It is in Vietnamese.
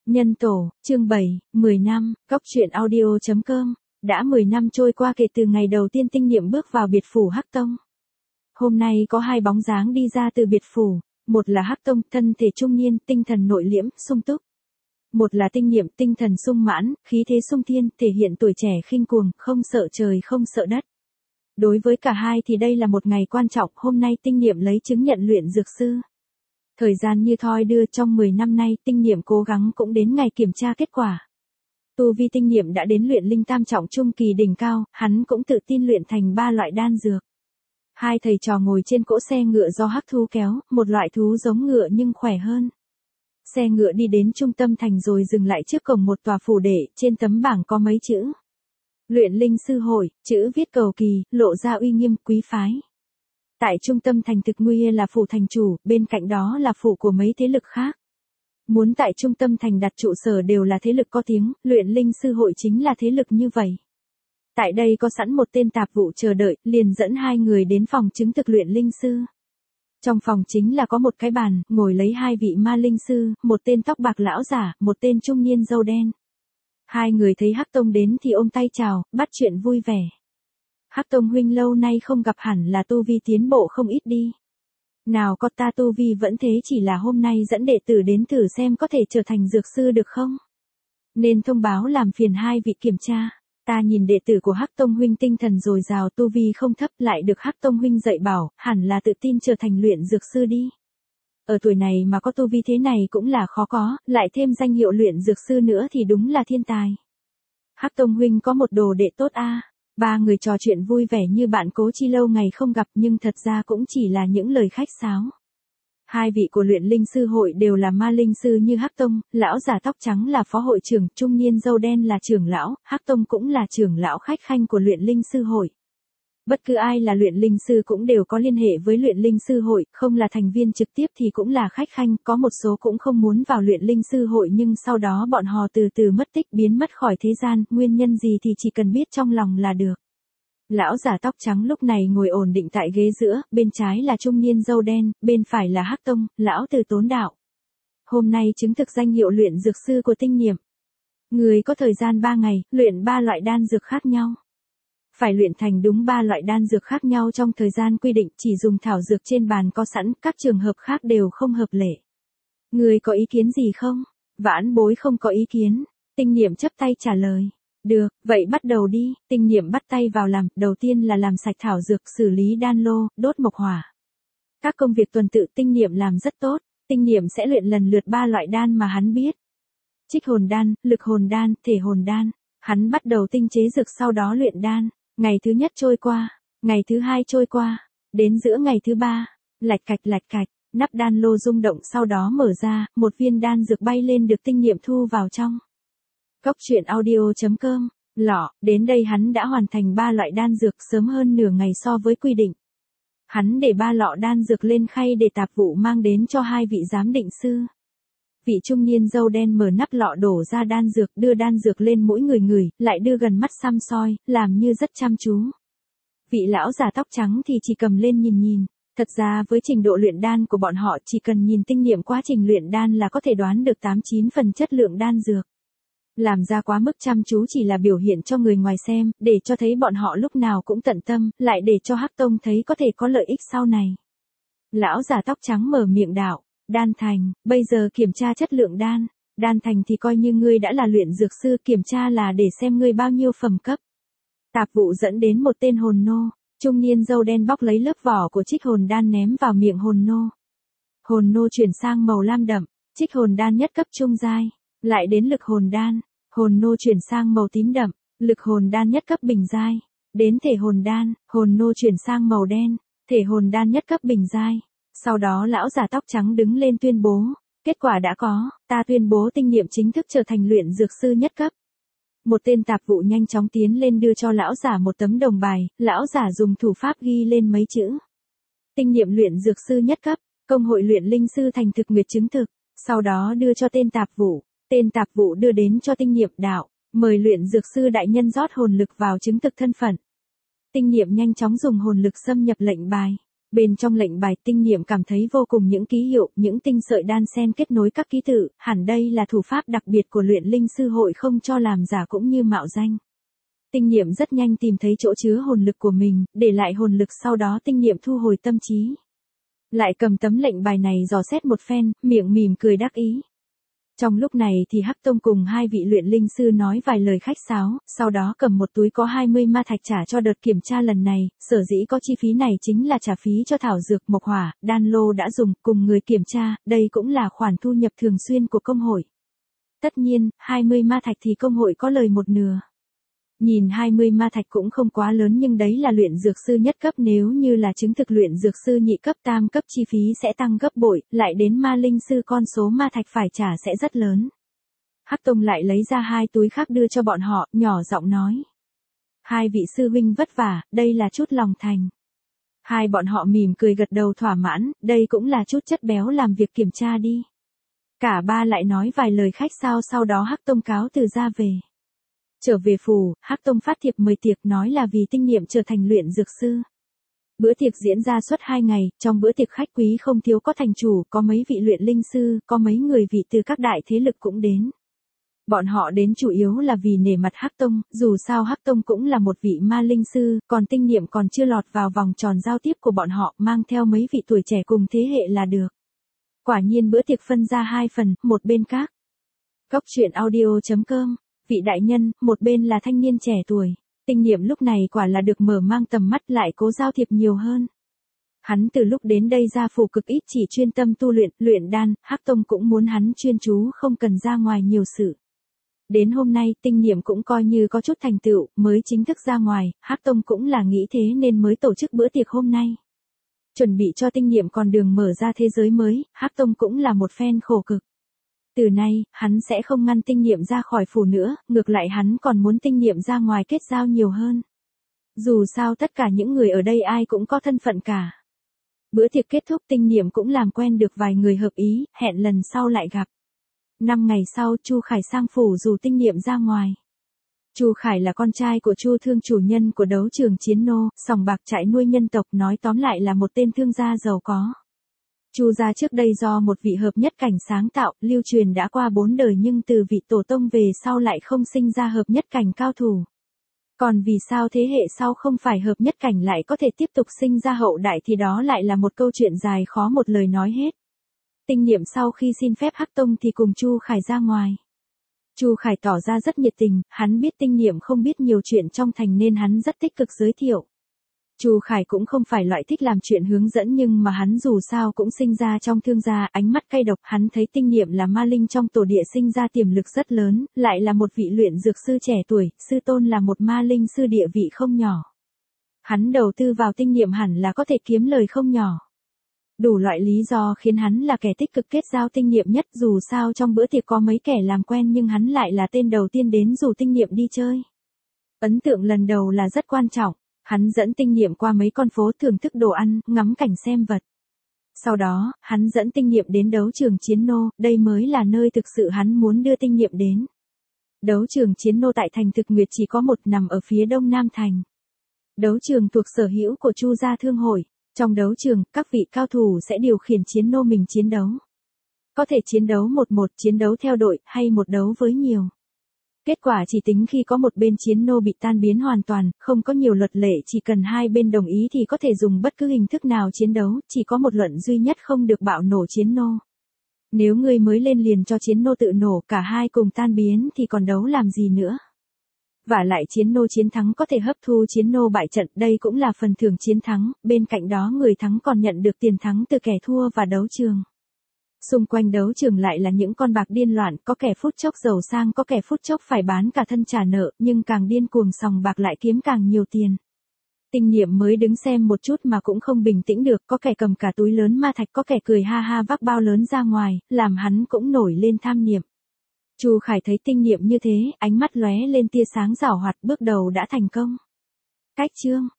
Nhân tổ, chương 7, 10 năm, Góc truyện audio.com. Đã 10 năm trôi qua kể từ ngày đầu tiên Tinh Niệm bước vào biệt phủ Hắc Tông. Hôm nay có hai bóng dáng đi ra từ biệt phủ, một là Hắc Tông, thân thể trung niên, tinh thần nội liễm, sung túc. Một là Tinh Niệm, tinh thần sung mãn, khí thế sung thiên, thể hiện tuổi trẻ khinh cuồng, không sợ trời không sợ đất. Đối với cả hai thì đây là một ngày quan trọng, hôm nay Tinh Niệm lấy chứng nhận luyện dược sư. Thời gian như thoi đưa, trong 10 năm nay Tinh Niệm cố gắng cũng đến ngày kiểm tra kết quả. Tu vi Tinh Niệm đã đến luyện linh tam trọng trung kỳ đỉnh cao, hắn cũng tự tin luyện thành 3 loại đan dược. Hai thầy trò ngồi trên cỗ xe ngựa do hắc thú kéo, một loại thú giống ngựa nhưng khỏe hơn. Xe ngựa đi đến trung tâm thành rồi dừng lại trước cổng một tòa phủ đệ, trên tấm bảng có mấy chữ. Luyện linh sư hội, chữ viết cầu kỳ, lộ ra uy nghiêm quý phái. Tại trung tâm thành thực nguy là phủ thành chủ, bên cạnh đó là phủ của mấy thế lực khác. Muốn tại trung tâm thành đặt trụ sở đều là thế lực có tiếng, luyện linh sư hội chính là thế lực như vậy. Tại đây có sẵn một tên tạp vụ chờ đợi, liền dẫn hai người đến phòng chứng thực luyện linh sư. Trong phòng chính là có một cái bàn, ngồi lấy hai vị ma linh sư, một tên tóc bạc lão giả, một tên trung niên râu đen. Hai người thấy Hắc Tông đến thì ôm tay chào, bắt chuyện vui vẻ. Hắc Tông huynh lâu nay không gặp, hẳn là tu vi tiến bộ không ít đi. Nào có, ta tu vi vẫn thế, chỉ là hôm nay dẫn đệ tử đến thử xem có thể trở thành dược sư được không? Nên thông báo làm phiền hai vị kiểm tra. Ta nhìn đệ tử của Hắc Tông huynh tinh thần dồi dào, tu vi không thấp, lại được Hắc Tông huynh dạy bảo, hẳn là tự tin trở thành luyện dược sư đi. Ở tuổi này mà có tu vi thế này cũng là khó có, lại thêm danh hiệu luyện dược sư nữa thì đúng là thiên tài. Hắc Tông huynh có một đồ đệ tốt a. Ba người trò chuyện vui vẻ như bạn cố chi lâu ngày không gặp, nhưng thật ra cũng chỉ là những lời khách sáo. Hai vị của luyện linh sư hội đều là ma linh sư như Hắc Tông, lão già tóc trắng là phó hội trưởng, trung niên râu đen là trưởng lão, Hắc Tông cũng là trưởng lão khách khanh của luyện linh sư hội. Bất cứ ai là luyện linh sư cũng đều có liên hệ với luyện linh sư hội, không là thành viên trực tiếp thì cũng là khách khanh, có một số cũng không muốn vào luyện linh sư hội nhưng sau đó bọn họ từ từ mất tích biến mất khỏi thế gian, nguyên nhân gì thì chỉ cần biết trong lòng là được. Lão già tóc trắng lúc này ngồi ổn định tại ghế giữa, bên trái là trung niên râu đen, bên phải là Hắc Tông, lão từ Tốn Đạo. Hôm nay chứng thực danh hiệu luyện dược sư của Tinh Niệm. Người có thời gian 3 ngày, luyện 3 loại đan dược khác nhau. Phải luyện thành đúng 3 loại đan dược khác nhau trong thời gian quy định, chỉ dùng thảo dược trên bàn có sẵn, các trường hợp khác đều không hợp lệ. Người có ý kiến gì không? Vãn bối không có ý kiến. Tinh Niệm chắp tay trả lời. Được, vậy bắt đầu đi. Tinh Niệm bắt tay vào làm, đầu tiên là làm sạch thảo dược, xử lý đan lô, đốt mộc hỏa. Các công việc tuần tự Tinh Niệm làm rất tốt, Tinh Niệm sẽ luyện lần lượt 3 loại đan mà hắn biết. Trích hồn đan, lực hồn đan, thể hồn đan. Hắn bắt đầu tinh chế dược sau đó luyện đan. Ngày thứ nhất trôi qua, ngày thứ hai trôi qua, đến giữa ngày thứ ba, lạch cạch, nắp đan lô rung động sau đó mở ra, một viên đan dược bay lên được Tinh Niệm thu vào trong. Góc truyện audio.com, lọ, đến đây hắn đã hoàn thành 3 loại đan dược sớm hơn nửa ngày so với quy định. Hắn để 3 lọ đan dược lên khay để tạp vụ mang đến cho hai vị giám định sư. Vị trung niên râu đen mở nắp lọ đổ ra đan dược, đưa đan dược lên mỗi người ngửi, lại đưa gần mắt xăm soi, làm như rất chăm chú. Vị lão già tóc trắng thì chỉ cầm lên nhìn. Thật ra với trình độ luyện đan của bọn họ chỉ cần nhìn Tinh Niệm quá trình luyện đan là có thể đoán được 89 phần chất lượng đan dược. Làm ra quá mức chăm chú chỉ là biểu hiện cho người ngoài xem, để cho thấy bọn họ lúc nào cũng tận tâm, lại để cho Hắc Tông thấy có thể có lợi ích sau này. Lão già tóc trắng mở miệng đạo. Đan thành, bây giờ kiểm tra chất lượng đan. Đan thành thì coi như ngươi đã là luyện dược sư, kiểm tra là để xem ngươi bao nhiêu phẩm cấp. Tạp vụ dẫn đến một tên hồn nô, trung niên râu đen bóc lấy lớp vỏ của trích hồn đan ném vào miệng hồn nô. Hồn nô chuyển sang màu lam đậm, trích hồn đan nhất cấp trung giai, lại đến lực hồn đan, hồn nô chuyển sang màu tím đậm, lực hồn đan nhất cấp bình giai, đến thể hồn đan, hồn nô chuyển sang màu đen, thể hồn đan nhất cấp bình giai. Sau đó lão già tóc trắng đứng lên tuyên bố, kết quả đã có, ta tuyên bố Tinh Niệm chính thức trở thành luyện dược sư nhất cấp. Một tên tạp vụ nhanh chóng tiến lên đưa cho lão giả một tấm đồng bài, lão giả dùng thủ pháp ghi lên mấy chữ. Tinh Niệm luyện dược sư nhất cấp, công hội luyện linh sư thành thực nguyệt chứng thực, sau đó đưa cho tên tạp vụ đưa đến cho Tinh Niệm đạo, mời luyện dược sư đại nhân rót hồn lực vào chứng thực thân phận. Tinh Niệm nhanh chóng dùng hồn lực xâm nhập lệnh bài. Bên trong lệnh bài tinh niệm cảm thấy vô cùng những ký hiệu, những tinh sợi đan xen kết nối các ký tự, hẳn đây là thủ pháp đặc biệt của luyện linh sư hội không cho làm giả cũng như mạo danh. Tinh niệm rất nhanh tìm thấy chỗ chứa hồn lực của mình, để lại hồn lực sau đó tinh niệm thu hồi tâm trí. Lại cầm tấm lệnh bài này dò xét một phen, miệng mỉm cười đắc ý. Trong lúc này thì Hắc Tông cùng hai vị luyện linh sư nói vài lời khách sáo, sau đó cầm một túi có 20 ma thạch trả cho đợt kiểm tra lần này, sở dĩ có chi phí này chính là trả phí cho thảo dược mộc hỏa, đan lô đã dùng, cùng người kiểm tra, đây cũng là khoản thu nhập thường xuyên của công hội. Tất nhiên, 20 ma thạch thì công hội có lời một nửa. Nhìn 20 ma thạch cũng không quá lớn nhưng đấy là luyện dược sư nhất cấp, nếu như là chứng thực luyện dược sư nhị cấp tam cấp chi phí sẽ tăng gấp bội, lại đến ma linh sư con số ma thạch phải trả sẽ rất lớn. Hắc Tông lại lấy ra hai túi khác đưa cho bọn họ, nhỏ giọng nói. Hai vị sư huynh vất vả, đây là chút lòng thành. Hai bọn họ mỉm cười gật đầu thỏa mãn, đây cũng là chút chất béo làm việc kiểm tra đi. Cả ba lại nói vài lời khách sáo sau đó Hắc Tông cáo từ ra về. Trở về phủ, Hắc Tông phát thiệp mời tiệc nói là vì tinh niệm trở thành luyện dược sư. Bữa tiệc diễn ra suốt 2 ngày, trong bữa tiệc khách quý không thiếu có thành chủ, có mấy vị luyện linh sư, có mấy người vị từ các đại thế lực cũng đến. Bọn họ đến chủ yếu là vì nể mặt Hắc Tông, dù sao Hắc Tông cũng là một vị ma linh sư, còn tinh niệm còn chưa lọt vào vòng tròn giao tiếp của bọn họ, mang theo mấy vị tuổi trẻ cùng thế hệ là được. Quả nhiên bữa tiệc phân ra hai phần, một bên các. Góc truyện audio.com. Vị đại nhân, một bên là thanh niên trẻ tuổi. Tinh niệm lúc này quả là được mở mang tầm mắt, lại cố giao thiệp nhiều hơn. Hắn từ lúc đến đây ra phủ cực ít chỉ chuyên tâm tu luyện, luyện đan, Hắc Tông cũng muốn hắn chuyên chú không cần ra ngoài nhiều sự. Đến hôm nay tinh niệm cũng coi như có chút thành tựu, mới chính thức ra ngoài, Hắc Tông cũng là nghĩ thế nên mới tổ chức bữa tiệc hôm nay. Chuẩn bị cho tinh niệm con đường mở ra thế giới mới, Hắc Tông cũng là một phen khổ cực. Từ nay, hắn sẽ không ngăn tinh niệm ra khỏi phủ nữa, ngược lại hắn còn muốn tinh niệm ra ngoài kết giao nhiều hơn. Dù sao tất cả những người ở đây ai cũng có thân phận cả. Bữa tiệc kết thúc tinh niệm cũng làm quen được vài người hợp ý, hẹn lần sau lại gặp. 5 ngày sau Chu Khải sang phủ rủ tinh niệm ra ngoài. Chu Khải là con trai của Chu Thương chủ nhân của đấu trường Chiến Nô, sòng bạc trại nuôi nhân tộc, nói tóm lại là một tên thương gia giàu có. Chu gia trước đây do một vị hợp nhất cảnh sáng tạo, lưu truyền đã qua 4 đời nhưng từ vị tổ tông về sau lại không sinh ra hợp nhất cảnh cao thủ. Còn vì sao thế hệ sau không phải hợp nhất cảnh lại có thể tiếp tục sinh ra hậu đại thì đó lại là một câu chuyện dài khó một lời nói hết. Tinh niệm sau khi xin phép Hắc Tông thì cùng Chu Khải ra ngoài. Chu Khải tỏ ra rất nhiệt tình, hắn biết tinh niệm không biết nhiều chuyện trong thành nên hắn rất tích cực giới thiệu. Chu Khải cũng không phải loại thích làm chuyện hướng dẫn nhưng mà hắn dù sao cũng sinh ra trong thương gia, ánh mắt cay độc, hắn thấy tinh niệm là ma linh trong tổ địa sinh ra tiềm lực rất lớn, lại là một vị luyện dược sư trẻ tuổi, sư tôn là một ma linh sư địa vị không nhỏ. Hắn đầu tư vào tinh niệm hẳn là có thể kiếm lời không nhỏ. Đủ loại lý do khiến hắn là kẻ tích cực kết giao tinh niệm nhất, dù sao trong bữa tiệc có mấy kẻ làm quen nhưng hắn lại là tên đầu tiên đến rủ tinh niệm đi chơi. Ấn tượng lần đầu là rất quan trọng. Hắn dẫn tinh niệm qua mấy con phố thưởng thức đồ ăn, ngắm cảnh xem vật. Sau đó, hắn dẫn tinh niệm đến đấu trường Chiến Nô, đây mới là nơi thực sự hắn muốn đưa tinh niệm đến. Đấu trường Chiến Nô tại thành Thực Nguyệt chỉ có một, nằm ở phía đông nam thành. Đấu trường thuộc sở hữu của Chu gia thương hội. Trong đấu trường, các vị cao thủ sẽ điều khiển chiến nô mình chiến đấu. Có thể chiến đấu 1-1, chiến đấu theo đội, hay một đấu với nhiều. Kết quả chỉ tính khi có một bên chiến nô bị tan biến hoàn toàn, không có nhiều luật lệ, chỉ cần hai bên đồng ý thì có thể dùng bất cứ hình thức nào chiến đấu, chỉ có một luận duy nhất không được bạo nổ chiến nô. Nếu người mới lên liền cho chiến nô tự nổ, cả hai cùng tan biến thì còn đấu làm gì nữa. Vả lại chiến nô chiến thắng có thể hấp thu chiến nô bại trận, đây cũng là phần thưởng chiến thắng, bên cạnh đó người thắng còn nhận được tiền thắng từ kẻ thua và đấu trường. Xung quanh đấu trường lại là những con bạc điên loạn, có kẻ phút chốc giàu sang, có kẻ phút chốc phải bán cả thân trả nợ, nhưng càng điên cuồng sòng bạc lại kiếm càng nhiều tiền. Tinh niệm mới đứng xem một chút mà cũng không bình tĩnh được, có kẻ cầm cả túi lớn ma thạch, có kẻ cười ha ha vác bao lớn ra ngoài, làm hắn cũng nổi lên tham niệm. Chu Khải thấy tinh niệm như thế, ánh mắt lóe lên tia sáng giảo hoạt, bước đầu đã thành công. Cách chương